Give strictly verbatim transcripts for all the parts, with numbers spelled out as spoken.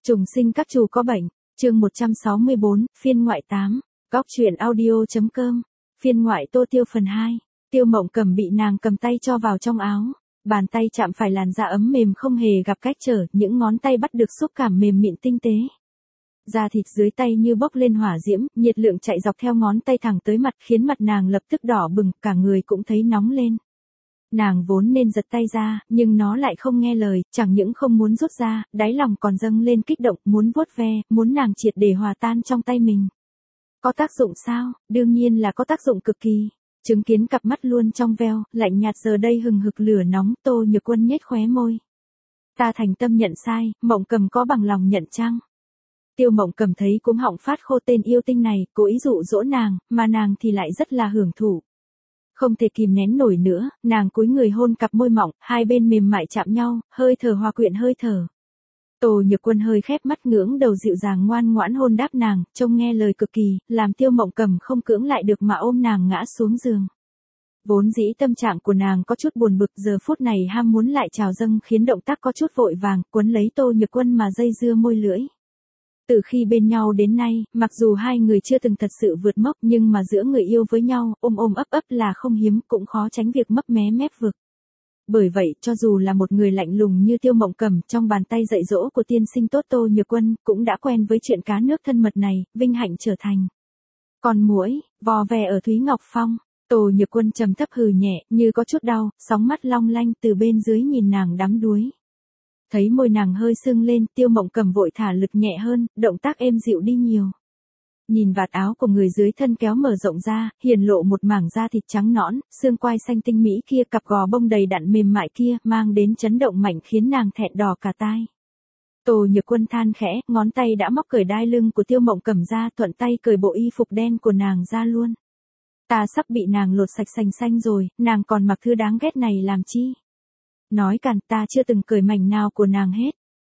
Trùng sinh các chú có bệnh, chương một trăm sáu mươi bốn, phiên ngoại tám, góc truyện audio.com, phiên ngoại Tô Tiêu phần hai. Tiêu Mộng Cầm bị nàng cầm tay cho vào trong áo, bàn tay chạm phải làn da ấm mềm không hề gặp cách trở, những ngón tay bắt được xúc cảm mềm mịn tinh tế. Da thịt dưới tay như bốc lên hỏa diễm, nhiệt lượng chạy dọc theo ngón tay thẳng tới mặt khiến mặt nàng lập tức đỏ bừng, cả người cũng thấy nóng lên. Nàng vốn nên giật tay ra, nhưng nó lại không nghe lời, chẳng những không muốn rút ra, đáy lòng còn dâng lên kích động, muốn vuốt ve, muốn nàng triệt để hòa tan trong tay mình. Có tác dụng sao? Đương nhiên là có tác dụng cực kỳ. Chứng kiến cặp mắt luôn trong veo, lạnh nhạt giờ đây hừng hực lửa nóng, Tô Nhược Quân nhếch khóe môi. Ta thành tâm nhận sai, Mộng Cầm có bằng lòng nhận chăng? Tiêu Mộng Cầm thấy cúm họng phát khô tên yêu tinh này, cố ý dụ dỗ nàng, mà nàng thì lại rất là hưởng thụ. Không thể kìm nén nổi nữa, nàng cúi người hôn cặp môi mỏng, hai bên mềm mại chạm nhau, hơi thở hòa quyện hơi thở. Tô Nhược Quân hơi khép mắt ngưỡng đầu dịu dàng ngoan ngoãn hôn đáp nàng, trông nghe lời cực kỳ, làm Tiêu Mộng Cầm không cưỡng lại được mà ôm nàng ngã xuống giường. Vốn dĩ tâm trạng của nàng có chút buồn bực, giờ phút này ham muốn lại trào dâng khiến động tác có chút vội vàng, quấn lấy Tô Nhược Quân mà dây dưa môi lưỡi. Từ khi bên nhau đến nay, mặc dù hai người chưa từng thật sự vượt mốc nhưng mà giữa người yêu với nhau, ôm ôm ấp ấp là không hiếm, cũng khó tránh việc mấp mé mép vực. Bởi vậy, cho dù là một người lạnh lùng như Tiêu Mộng Cầm, trong bàn tay dạy dỗ của tiên sinh tốt Tô Nhược Quân, cũng đã quen với chuyện cá nước thân mật này, vinh hạnh trở thành. Còn muỗi, vò vè ở Thúy Ngọc Phong, Tô Nhược Quân trầm thấp hừ nhẹ, như có chút đau, sóng mắt long lanh từ bên dưới nhìn nàng đắm đuối. Thấy môi nàng hơi sưng lên, Tiêu Mộng Cầm vội thả lực nhẹ hơn, động tác êm dịu đi nhiều. Nhìn vạt áo của người dưới thân kéo mở rộng ra, hiển lộ một mảng da thịt trắng nõn, xương quai xanh tinh mỹ kia, cặp gò bông đầy đặn mềm mại kia, mang đến chấn động mạnh khiến nàng thẹn đỏ cả tai. Tô Nhược Quân than khẽ, ngón tay đã móc cởi đai lưng của Tiêu Mộng Cầm ra, thuận tay cởi bộ y phục đen của nàng ra luôn. Ta sắp bị nàng lột sạch sành xanh rồi, nàng còn mặc thứ đáng ghét này làm chi? Nói càn, ta chưa từng cởi mảnh nào của nàng hết.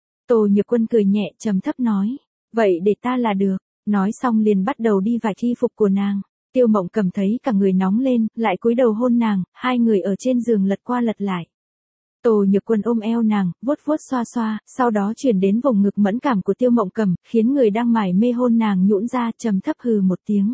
Tô Nhược Quân cười nhẹ trầm thấp nói, vậy để ta là được. Nói xong liền bắt đầu đi vải y phục của nàng. Tiêu Mộng Cầm thấy cả người nóng lên, lại cúi đầu hôn nàng, hai người ở trên giường lật qua lật lại. Tô Nhược Quân ôm eo nàng, vuốt vuốt xoa xoa, sau đó chuyển đến vùng ngực mẫn cảm của Tiêu Mộng Cầm, khiến người đang mải mê hôn nàng nhũn ra, trầm thấp hừ một tiếng.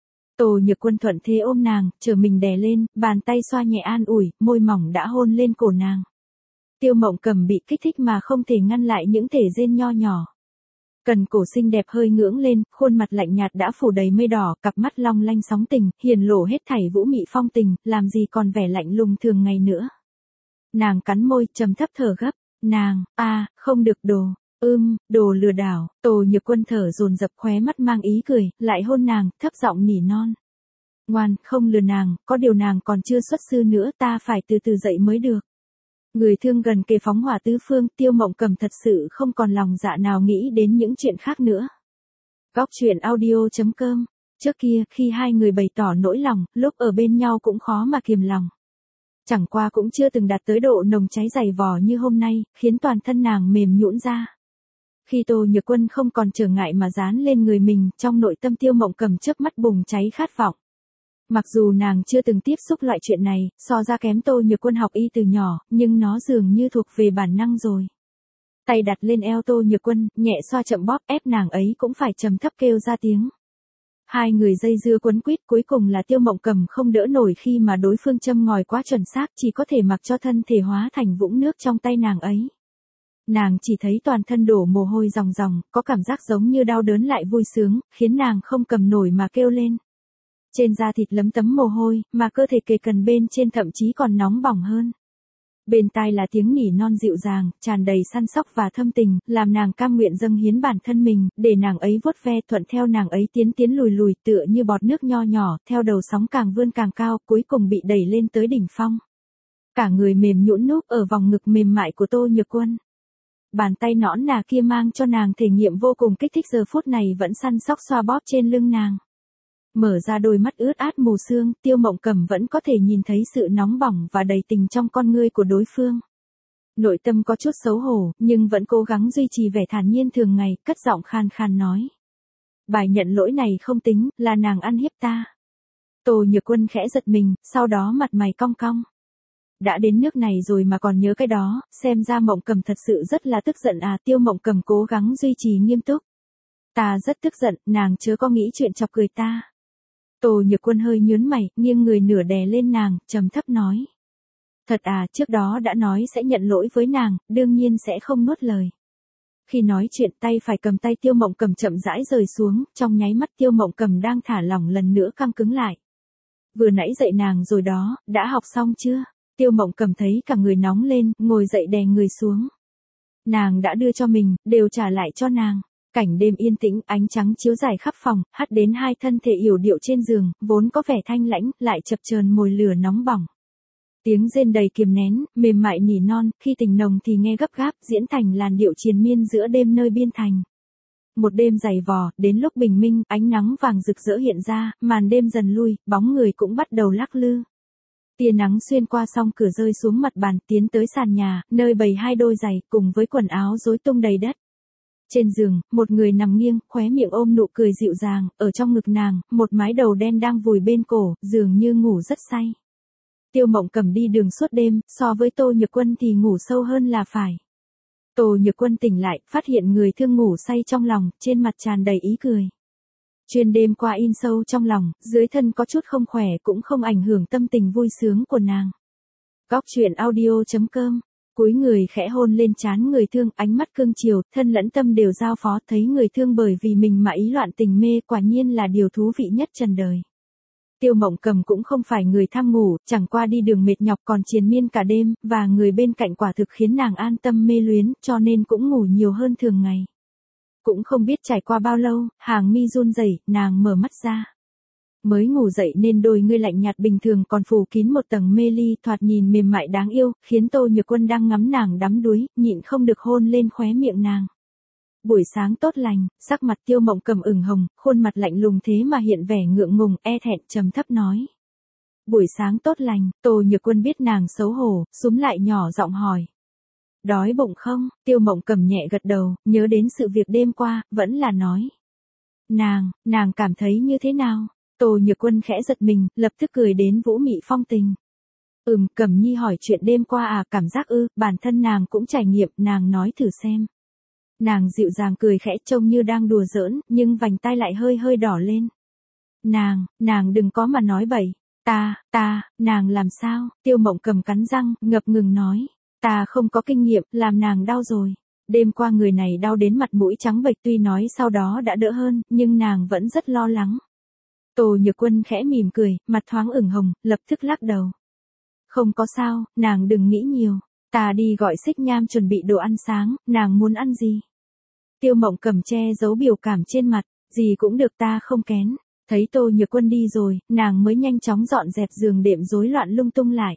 Tô Nhược Quân thuận thế ôm nàng, trở mình đè lên, bàn tay xoa nhẹ an ủi, môi mỏng đã hôn lên cổ nàng. Tiêu Mộng Cầm bị kích thích mà không thể ngăn lại những thể rên nho nhỏ. Cần cổ xinh đẹp hơi ngưỡng lên, khuôn mặt lạnh nhạt đã phủ đầy mây đỏ, cặp mắt long lanh sóng tình, hiển lộ hết thảy vũ mị phong tình, làm gì còn vẻ lạnh lùng thường ngày nữa. Nàng cắn môi, trầm thấp thở gấp, nàng, a, à, không được đồ, ưm, đồ lừa đảo. Tô Nhược Quân thở dồn dập, khóe mắt mang ý cười, lại hôn nàng, thấp giọng nỉ non. Ngoan, không lừa nàng, có điều nàng còn chưa xuất sư nữa, ta phải từ từ dậy mới được. Người thương gần kề phóng hỏa tứ phương, Tiêu Mộng Cầm thật sự không còn lòng dạ nào nghĩ đến những chuyện khác nữa. Góc truyện audio.com, trước kia, khi hai người bày tỏ nỗi lòng, lúc ở bên nhau cũng khó mà kiềm lòng. Chẳng qua cũng chưa từng đạt tới độ nồng cháy dày vò như hôm nay, khiến toàn thân nàng mềm nhũn ra. Khi Tô Nhược Quân không còn trở ngại mà dán lên người mình, trong nội tâm Tiêu Mộng Cầm chớp mắt bùng cháy khát vọng. Mặc dù nàng chưa từng tiếp xúc loại chuyện này, so ra kém Tô Nhược Quân học y từ nhỏ, nhưng nó dường như thuộc về bản năng rồi. Tay đặt lên eo Tô Nhược Quân, nhẹ xoa chậm bóp, ép nàng ấy cũng phải trầm thấp kêu ra tiếng. Hai người dây dưa quấn quýt, cuối cùng là Tiêu Mộng Cầm không đỡ nổi khi mà đối phương châm ngòi quá chuẩn xác, chỉ có thể mặc cho thân thể hóa thành vũng nước trong tay nàng ấy. Nàng chỉ thấy toàn thân đổ mồ hôi ròng ròng, có cảm giác giống như đau đớn lại vui sướng, khiến nàng không cầm nổi mà kêu lên. Trên da thịt lấm tấm mồ hôi, mà cơ thể kề cần bên trên thậm chí còn nóng bỏng hơn. Bên tai là tiếng nỉ non dịu dàng, tràn đầy săn sóc và thâm tình, làm nàng cam nguyện dâng hiến bản thân mình, để nàng ấy vuốt ve, thuận theo nàng ấy tiến tiến lùi lùi, tựa như bọt nước nho nhỏ, theo đầu sóng càng vươn càng cao, cuối cùng bị đẩy lên tới đỉnh phong. Cả người mềm nhũn núp ở vòng ngực mềm mại của Tô Nhược Quân. Bàn tay nõn nà kia mang cho nàng thể nghiệm vô cùng kích thích, giờ phút này vẫn săn sóc xoa bóp trên lưng nàng. Mở ra đôi mắt ướt át mù sương, Tiêu Mộng Cầm vẫn có thể nhìn thấy sự nóng bỏng và đầy tình trong con ngươi của đối phương. Nội tâm có chút xấu hổ, nhưng vẫn cố gắng duy trì vẻ thản nhiên thường ngày, cất giọng khan khan nói. Bài nhận lỗi này không tính, là nàng ăn hiếp ta. Tô Nhược Quân khẽ giật mình, sau đó mặt mày cong cong. Đã đến nước này rồi mà còn nhớ cái đó, xem ra Mộng Cầm thật sự rất là tức giận à. Tiêu Mộng Cầm cố gắng duy trì nghiêm túc. Ta rất tức giận, nàng chớ có nghĩ chuyện chọc cười ta. Tô Nhược Quân hơi nhớn mày, nghiêng người nửa đè lên nàng, trầm thấp nói. Thật à, trước đó đã nói sẽ nhận lỗi với nàng, đương nhiên sẽ không nuốt lời. Khi nói chuyện tay phải cầm tay Tiêu Mộng Cầm chậm rãi rời xuống, trong nháy mắt Tiêu Mộng Cầm đang thả lỏng lần nữa căng cứng lại. Vừa nãy dậy nàng rồi đó, đã học xong chưa? Tiêu Mộng Cầm thấy cả người nóng lên, ngồi dậy đè người xuống. Nàng đã đưa cho mình, đều trả lại cho nàng. Cảnh đêm yên tĩnh, ánh trắng chiếu rải khắp phòng, hắt đến hai thân thể yểu điệu trên giường, vốn có vẻ thanh lãnh, lại chập chờn mồi lửa nóng bỏng. Tiếng rên đầy kiềm nén, mềm mại nỉ non, khi tình nồng thì nghe gấp gáp, diễn thành làn điệu triền miên giữa đêm nơi biên thành. Một đêm dày vò, đến lúc bình minh, ánh nắng vàng rực rỡ hiện ra, màn đêm dần lui, bóng người cũng bắt đầu lắc lư. Tia nắng xuyên qua song cửa rơi xuống mặt bàn, tiến tới sàn nhà, nơi bày hai đôi giày, cùng với quần áo rối tung đầy đất. Trên giường, một người nằm nghiêng, khóe miệng ôm nụ cười dịu dàng, ở trong ngực nàng, một mái đầu đen đang vùi bên cổ, dường như ngủ rất say. Tiêu Mộng Cầm đi đường suốt đêm, so với Tô Nhược Quân thì ngủ sâu hơn là phải. Tô Nhược Quân tỉnh lại, phát hiện người thương ngủ say trong lòng, trên mặt tràn đầy ý cười. Chuyên đêm qua in sâu trong lòng, dưới thân có chút không khỏe cũng không ảnh hưởng tâm tình vui sướng của nàng. Góc truyện audio chấm com. Cúi người khẽ hôn lên trán người thương, ánh mắt cương chiều, thân lẫn tâm đều giao phó, thấy người thương bởi vì mình mà ý loạn tình mê, quả nhiên là điều thú vị nhất trần đời. Tiêu Mộng Cầm cũng không phải người tham ngủ, chẳng qua đi đường mệt nhọc còn triền miên cả đêm, và người bên cạnh quả thực khiến nàng an tâm mê luyến, cho nên cũng ngủ nhiều hơn thường ngày. Cũng không biết trải qua bao lâu, hàng mi run rẩy, nàng mở mắt ra. Mới ngủ dậy nên đôi ngươi lạnh nhạt bình thường còn phủ kín một tầng mê ly, thoạt nhìn mềm mại đáng yêu, khiến Tô Nhược Quân đang ngắm nàng đắm đuối, nhịn không được hôn lên khóe miệng nàng. Buổi sáng tốt lành, sắc mặt Tiêu Mộng Cầm ửng hồng, khuôn mặt lạnh lùng thế mà hiện vẻ ngượng ngùng, e thẹn, trầm thấp nói. Buổi sáng tốt lành, Tô Nhược Quân biết nàng xấu hổ, súm lại nhỏ giọng hỏi. Đói bụng không? Tiêu Mộng Cầm nhẹ gật đầu, nhớ đến sự việc đêm qua, vẫn là nói. Nàng, nàng cảm thấy như thế nào? Tô Nhược Quân khẽ giật mình, lập tức cười đến vũ mị phong tình. Ừm, Cẩm Nhi hỏi chuyện đêm qua à, cảm giác ư, bản thân nàng cũng trải nghiệm, nàng nói thử xem. Nàng dịu dàng cười khẽ trông như đang đùa giỡn, nhưng vành tai lại hơi hơi đỏ lên. Nàng, nàng đừng có mà nói bậy. Ta, ta, nàng làm sao? Tiêu Mộng Cầm cắn răng, ngập ngừng nói. Ta không có kinh nghiệm, làm nàng đau rồi. Đêm qua người này đau đến mặt mũi trắng bệch, tuy nói sau đó đã đỡ hơn, nhưng nàng vẫn rất lo lắng. Tô Nhược Quân khẽ mỉm cười, mặt thoáng ửng hồng, lập tức lắc đầu. Không có sao, nàng đừng nghĩ nhiều. Ta đi gọi Xích Nham chuẩn bị đồ ăn sáng, nàng muốn ăn gì? Tiêu Mộng Cầm che giấu biểu cảm trên mặt, gì cũng được ta không kén. Thấy Tô Nhược Quân đi rồi, nàng mới nhanh chóng dọn dẹp giường đệm rối loạn lung tung lại.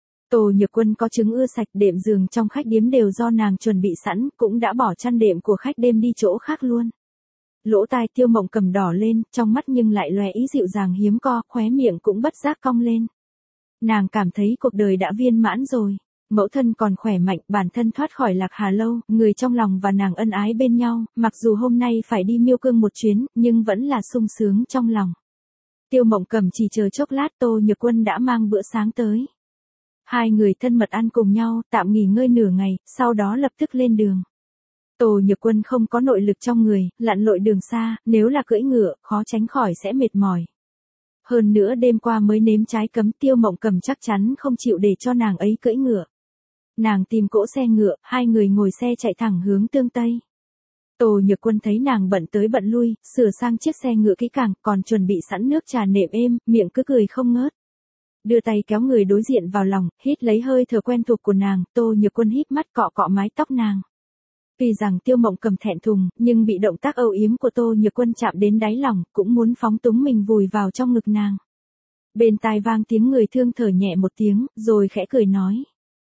Tô Nhược Quân có chứng ưa sạch, đệm giường trong khách điếm đều do nàng chuẩn bị sẵn, cũng đã bỏ chăn đệm của khách đêm đi chỗ khác luôn. Lỗ tai Tiêu Mộng Cầm đỏ lên, trong mắt nhưng lại lóe ý dịu dàng hiếm co, khóe miệng cũng bất giác cong lên. Nàng cảm thấy cuộc đời đã viên mãn rồi. Mẫu thân còn khỏe mạnh, bản thân thoát khỏi Lạc Hà Lâu, người trong lòng và nàng ân ái bên nhau, mặc dù hôm nay phải đi Miêu Cương một chuyến, nhưng vẫn là sung sướng trong lòng. Tiêu Mộng Cầm chỉ chờ chốc lát Tô Nhược Quân đã mang bữa sáng tới. Hai người thân mật ăn cùng nhau, tạm nghỉ ngơi nửa ngày, sau đó lập tức lên đường. Tô Nhược Quân không có nội lực trong người, lặn lội đường xa, nếu là cưỡi ngựa, khó tránh khỏi sẽ mệt mỏi. Hơn nữa đêm qua mới nếm trái cấm, Tiêu Mộng Cầm chắc chắn không chịu để cho nàng ấy cưỡi ngựa. Nàng tìm cỗ xe ngựa, hai người ngồi xe chạy thẳng hướng Tương Tây. Tô Nhược Quân thấy nàng bận tới bận lui, sửa sang chiếc xe ngựa kỹ càng, còn chuẩn bị sẵn nước trà nệm êm, miệng cứ cười không ngớt. Đưa tay kéo người đối diện vào lòng, hít lấy hơi thở quen thuộc của nàng, Tô Nhược Quân híp mắt cọ cọ mái tóc nàng. Tuy rằng Tiêu Mộng Cầm thẹn thùng, nhưng bị động tác âu yếm của Tô Nhược Quân chạm đến đáy lòng, cũng muốn phóng túng mình vùi vào trong ngực nàng. Bên tai vang tiếng người thương thở nhẹ một tiếng, rồi khẽ cười nói.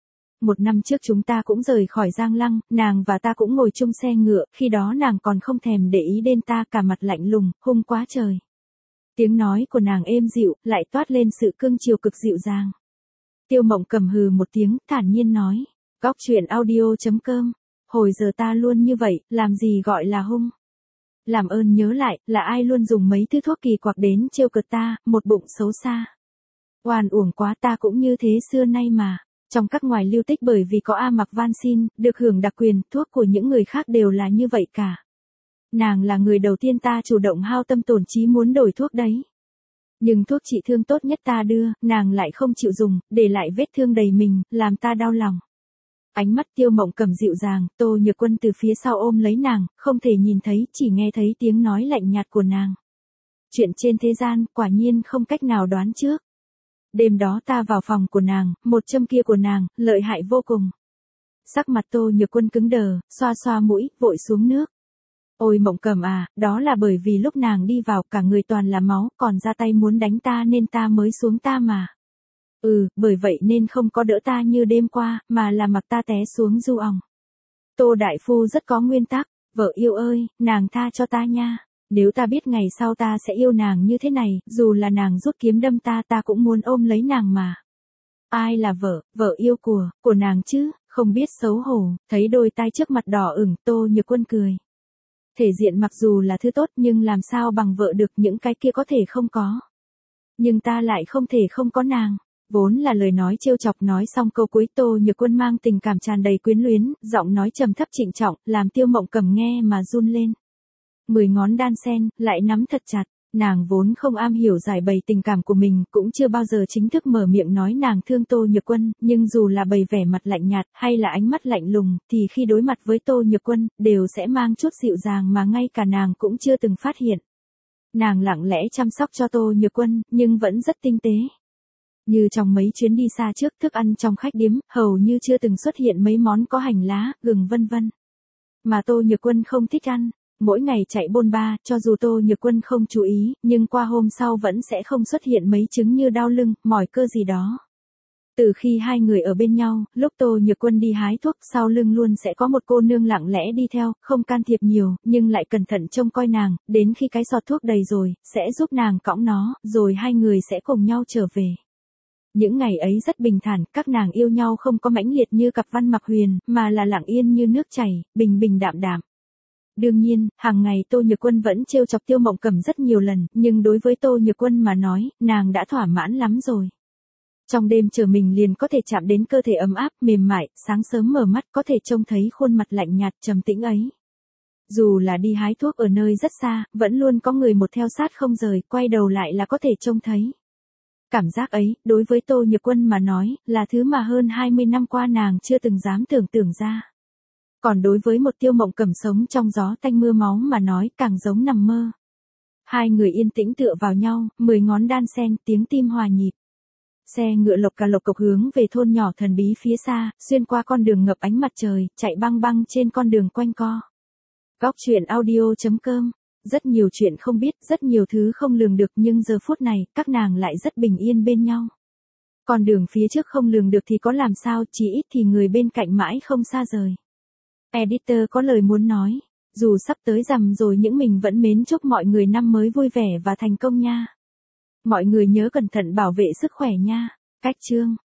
Một năm trước chúng ta cũng rời khỏi Giang Lăng, nàng và ta cũng ngồi chung xe ngựa, khi đó nàng còn không thèm để ý đến ta, cả mặt lạnh lùng, hung quá trời. Tiếng nói của nàng êm dịu, lại toát lên sự cương chiều cực dịu dàng. Tiêu Mộng Cầm hừ một tiếng, thản nhiên nói. Góc truyện audio chấm com. Hồi giờ ta luôn như vậy, làm gì gọi là hung. Làm ơn nhớ lại, là ai luôn dùng mấy thứ thuốc kỳ quặc đến trêu cợt ta, một bụng xấu xa. Oan uổng quá, ta cũng như thế xưa nay mà. Trong các ngoài lưu tích bởi vì có A Mạc van xin, được hưởng đặc quyền, thuốc của những người khác đều là như vậy cả. Nàng là người đầu tiên ta chủ động hao tâm tổn trí muốn đổi thuốc đấy. Nhưng thuốc trị thương tốt nhất ta đưa, nàng lại không chịu dùng, để lại vết thương đầy mình, làm ta đau lòng. Ánh mắt Tiêu Mộng Cầm dịu dàng, Tô Nhược Quân từ phía sau ôm lấy nàng, không thể nhìn thấy, chỉ nghe thấy tiếng nói lạnh nhạt của nàng. Chuyện trên thế gian, quả nhiên không cách nào đoán trước. Đêm đó ta vào phòng của nàng, một châm kia của nàng, lợi hại vô cùng. Sắc mặt Tô Nhược Quân cứng đờ, xoa xoa mũi, vội xuống nước. Ôi Mộng Cầm à, đó là bởi vì lúc nàng đi vào cả người toàn là máu, còn ra tay muốn đánh ta nên ta mới xuống ta mà. Ừ, bởi vậy nên không có đỡ ta như đêm qua, mà là mặc ta té xuống du òng. Tô Đại Phu rất có nguyên tắc, vợ yêu ơi, nàng tha cho ta nha. Nếu ta biết ngày sau ta sẽ yêu nàng như thế này, dù là nàng rút kiếm đâm ta ta cũng muốn ôm lấy nàng mà. Ai là vợ, vợ yêu của, của nàng chứ, không biết xấu hổ, thấy đôi tai trước mặt đỏ ửng, Tô Nhược Quân cười. Thể diện mặc dù là thứ tốt nhưng làm sao bằng vợ được, những cái kia có thể không có. Nhưng ta lại không thể không có nàng. Vốn là lời nói trêu chọc, nói xong câu cuối Tô Nhược Quân mang tình cảm tràn đầy quyến luyến, giọng nói trầm thấp trịnh trọng, làm Tiêu Mộng Cầm nghe mà run lên. Mười ngón đan sen, lại nắm thật chặt, nàng vốn không am hiểu giải bày tình cảm của mình, cũng chưa bao giờ chính thức mở miệng nói nàng thương Tô Nhược Quân, nhưng dù là bày vẻ mặt lạnh nhạt, hay là ánh mắt lạnh lùng, thì khi đối mặt với Tô Nhược Quân, đều sẽ mang chút dịu dàng mà ngay cả nàng cũng chưa từng phát hiện. Nàng lặng lẽ chăm sóc cho Tô Nhược Quân, nhưng vẫn rất tinh tế. Như trong mấy chuyến đi xa trước, thức ăn trong khách điếm, hầu như chưa từng xuất hiện mấy món có hành lá, gừng vân vân. Mà Tô Nhược Quân không thích ăn. Mỗi ngày chạy bôn ba, cho dù Tô Nhược Quân không chú ý, nhưng qua hôm sau vẫn sẽ không xuất hiện mấy chứng như đau lưng, mỏi cơ gì đó. Từ khi hai người ở bên nhau, lúc Tô Nhược Quân đi hái thuốc, sau lưng luôn sẽ có một cô nương lặng lẽ đi theo, không can thiệp nhiều, nhưng lại cẩn thận trông coi nàng, đến khi cái sọt thuốc đầy rồi, sẽ giúp nàng cõng nó, rồi hai người sẽ cùng nhau trở về. Những ngày ấy rất bình thản, các nàng yêu nhau không có mãnh liệt như cặp Văn Mặc Huyền, mà là lặng yên như nước chảy, bình bình đạm đạm. Đương nhiên, hàng ngày Tô Nhược Quân vẫn trêu chọc Tiêu Mộng Cầm rất nhiều lần, nhưng đối với Tô Nhược Quân mà nói, nàng đã thỏa mãn lắm rồi. Trong đêm chờ mình liền có thể chạm đến cơ thể ấm áp, mềm mại, sáng sớm mở mắt có thể trông thấy khuôn mặt lạnh nhạt, trầm tĩnh ấy. Dù là đi hái thuốc ở nơi rất xa, vẫn luôn có người một theo sát không rời, quay đầu lại là có thể trông thấy. Cảm giác ấy, đối với Tô Nhược Quân mà nói, là thứ mà hơn hai mươi năm qua nàng chưa từng dám tưởng tượng ra. Còn đối với một Tiêu Mộng Cầm sống trong gió tanh mưa máu mà nói, càng giống nằm mơ. Hai người yên tĩnh tựa vào nhau, mười ngón đan sen, tiếng tim hòa nhịp. Xe ngựa lộc cà lộc cộc hướng về thôn nhỏ thần bí phía xa, xuyên qua con đường ngập ánh mặt trời, chạy băng băng trên con đường quanh co. Góc truyện audio chấm com. Rất nhiều chuyện không biết, rất nhiều thứ không lường được, nhưng giờ phút này, các nàng lại rất bình yên bên nhau. Con đường phía trước không lường được thì có làm sao, chỉ ít thì người bên cạnh mãi không xa rời. Editor có lời muốn nói, dù sắp tới rằm rồi nhưng mình vẫn mến chúc mọi người năm mới vui vẻ và thành công nha. Mọi người nhớ cẩn thận bảo vệ sức khỏe nha. Cách chương